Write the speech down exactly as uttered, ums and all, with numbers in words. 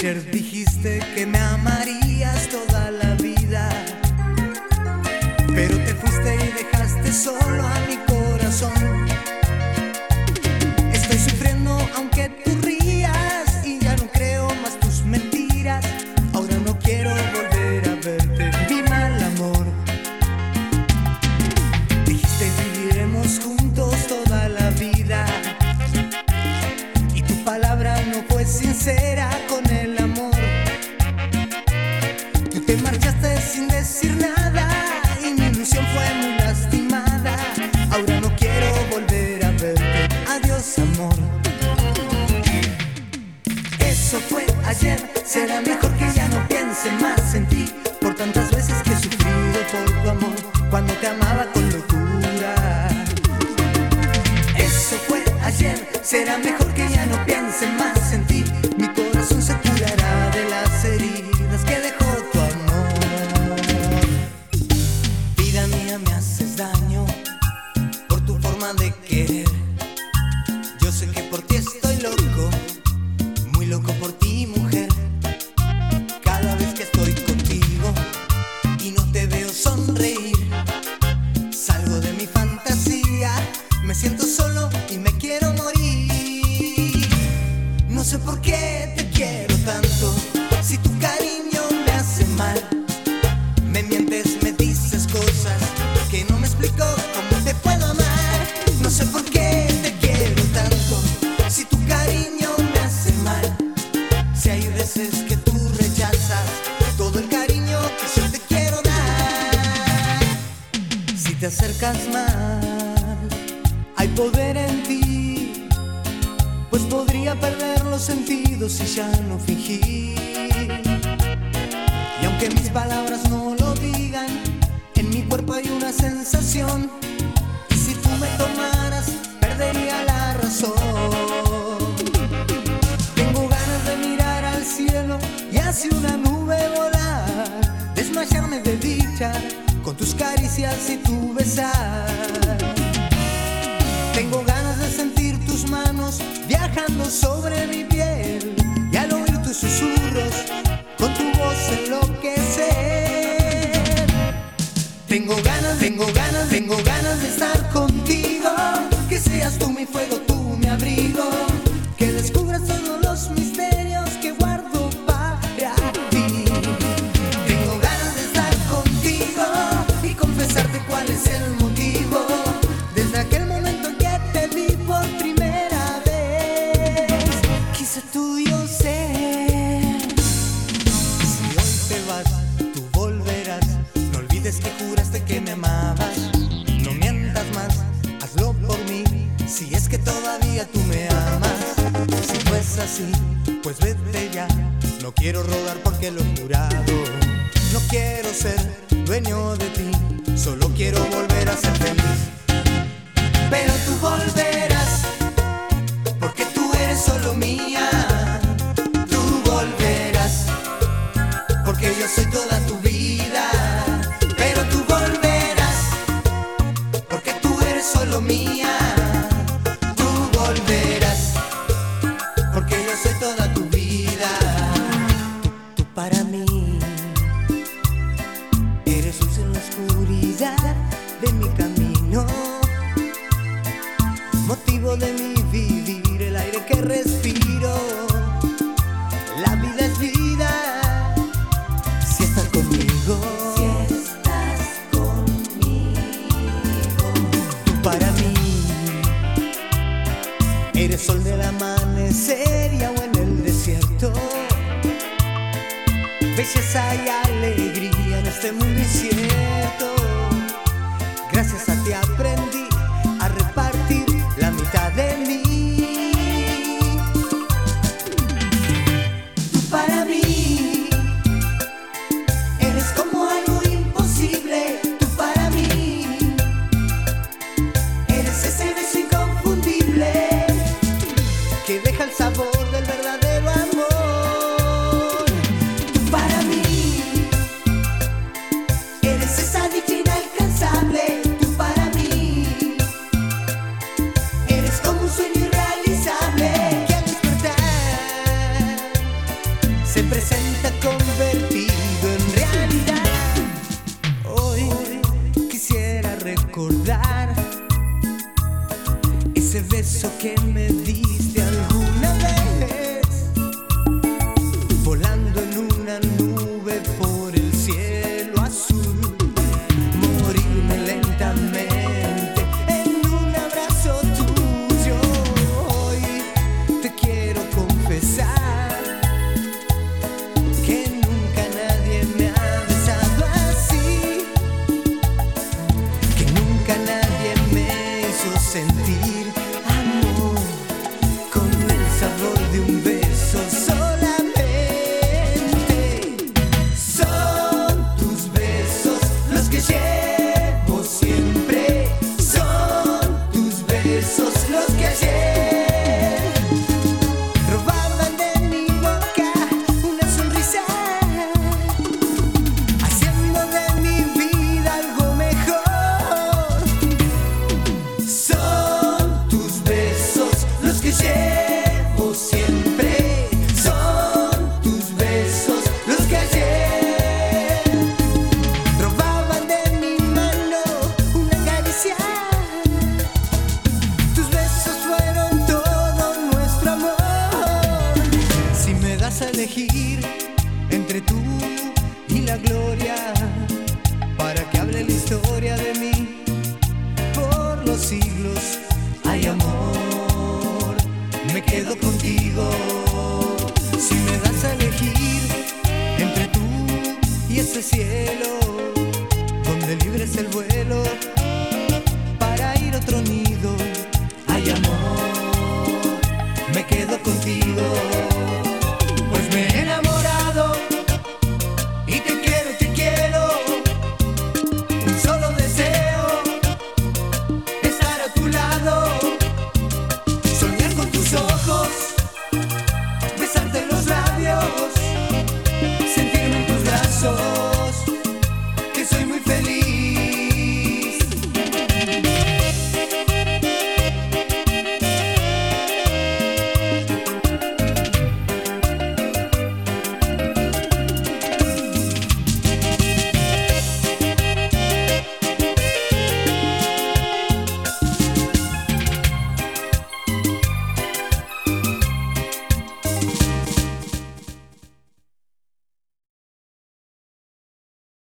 Ayer dijiste que me amarías toda la vida, pero te fuiste y dejaste solo a mi corazón. Estoy sufriendo aunque tú rías y ya no creo más tus mentiras. Ahora no quiero volver a verte, mi mal amor. Dijiste viviremos juntos toda la vida y tu palabra no fue sincera con el amor. Tú te marchaste sin decir nada y mi ilusión fue muy lastimada. Ahora no quiero volver a verte, adiós amor. Eso fue ayer, será mejor que ya no piense más en ti, por tantas veces que he sufrido por tu amor, cuando te amaba con locura. Eso fue ayer, será mejor que ya no piense más en ti, mi corazón se curará de las heridas que dejó tu amor. Vida mía, me haces daño por tu forma de querer. Yo sé que por ti estoy loco, muy loco por ti, mujer. Cada vez que estoy contigo y no te veo sonreír, salgo de mi fantasía, me siento solo y me quiero morir. No sé por qué te quiero tanto, si tu cariño me hace mal. Me mientes, me dices cosas que no me explico cómo te puedo amar. No sé por qué te quiero tanto, si tu cariño me hace mal. Si hay veces que tú rechazas todo el cariño que yo te quiero dar. Si te acercas más, hay poder en ti, pues podría perder los sentidos si ya no fingir. Y aunque mis palabras no lo digan, en mi cuerpo hay una sensación, y si tú me tomaras, perdería la razón. Tengo ganas de mirar al cielo y hacia una nube volar, desmayarme de dicha con tus caricias y tu besar. Tengo ganas de sentir tus manos viajando sobre mi piel y al oír tus susurros con tu voz enloquecer. Tengo ganas, tengo ganas, tengo ganas de estar contigo, que seas tú mi fuego, tú mi abrigo, que descubras todos los misterios que guardo para ti. Tengo ganas de estar contigo y confesarte cuál es el motivo. Desde aquel momento en que te vi por primera vez, quise tuyo ser. Si hoy te vas, tú volverás. No olvides que juraste que me amabas. No mientas más, hazlo por mí, si es que todavía tú me amas. Si no es así, pues vete ya. No quiero rodar porque lo he jurado. No quiero ser dueño de ti, solo quiero volver a ser feliz. Pero tú volverás, porque tú eres solo mía. Tú volverás, porque yo soy toda tu vida. Pero tú volverás, porque tú eres solo mía. Tú volverás, porque yo soy toda tu vida. Tú, tú para mí eres luz en la oscuridad de mi camino, motivo de mi vivir, el aire que respiro. La vida es vida si estás conmigo. Si estás conmigo. Tú para mí eres sol del amanecer y agua en el desierto, belleza y alegría en este mundo incierto. Gracias a ti aprendí a repartir la mitad de mí. Tú para mí eres como algo imposible. Tú para mí eres ese beso inconfundible que deja el sabor del verdadero amor. Tú para mí eres esa dicha inalcanzable. Tú para mí eres como un sueño irrealizable que al despertar se presente convertido en realidad. Hoy quisiera recordar ese beso que me diste alguna vez, volando en una nube por el cielo azul, morirme lentamente en un abrazo tuyo. Hoy te quiero confesar que nunca nadie me ha besado así, que nunca nadie me hizo sentir amor con el sabor de un beso solamente. Son tus besos los que llevo siempre, son tus besos los que ayer robaban de mi boca una sonrisa, haciendo de mi vida algo mejor. Son tus besos los que llevo siempre, son tus besos los que ayer robaban de mi mano una caricia. Tus besos fueron todo nuestro amor. Si me das a elegir entre tú y la gloria